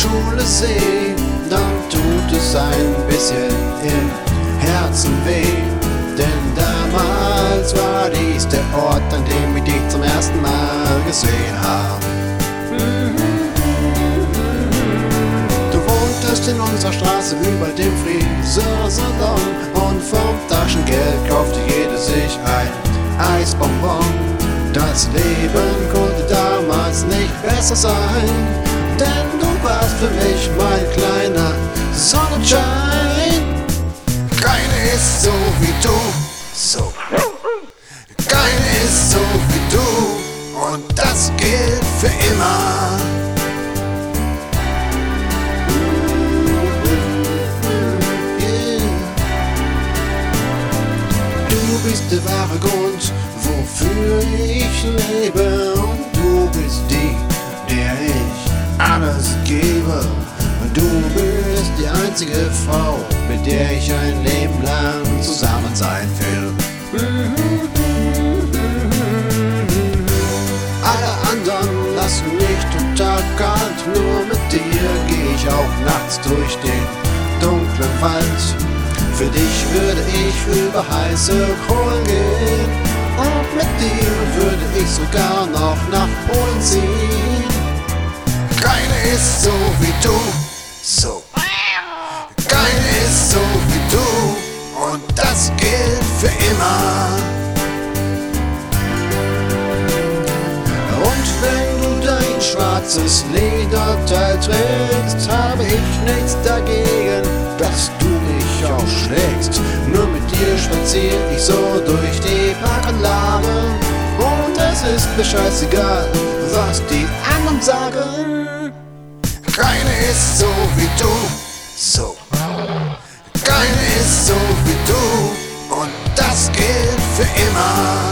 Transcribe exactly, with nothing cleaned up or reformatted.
Schule sehe, dann tut es ein bisschen im Herzen weh. Denn damals war dies der Ort, an dem ich dich zum ersten Mal gesehen habe. Du wohntest in unserer Straße über dem Friseursalon und vom Taschengeld kaufte jeder sich ein Eisbonbon. Das Leben konnte damals nicht besser sein, denn du warst für mich mein kleiner Sonnenschein. Keine ist so wie du, so. Keine ist so wie du und das gilt für immer. Du bist der wahre Grund, wofür ich lebe, und du bist die, der ich alles gebe. Und du bist die einzige Frau, mit der ich ein Leben lang zusammen sein will. Alle anderen lassen mich total kalt, nur mit dir geh ich auch nachts durch den dunklen Wald. Für dich würde ich über heiße Kohlen gehen, und mit dir würde ich sogar noch nach Polen ziehen. Keine ist so wie du, so. Keine ist so wie du und das gilt für immer. Und wenn du dein schwarzes Lederteil trägst, habe ich nichts dagegen, dass du mich auch schlägst. Nur mit dir spazier ich so durch die Parkanlage, und es ist mir scheißegal, was die anderen sagen. Keine ist so wie du, so. Keine ist so wie du und das gilt für immer.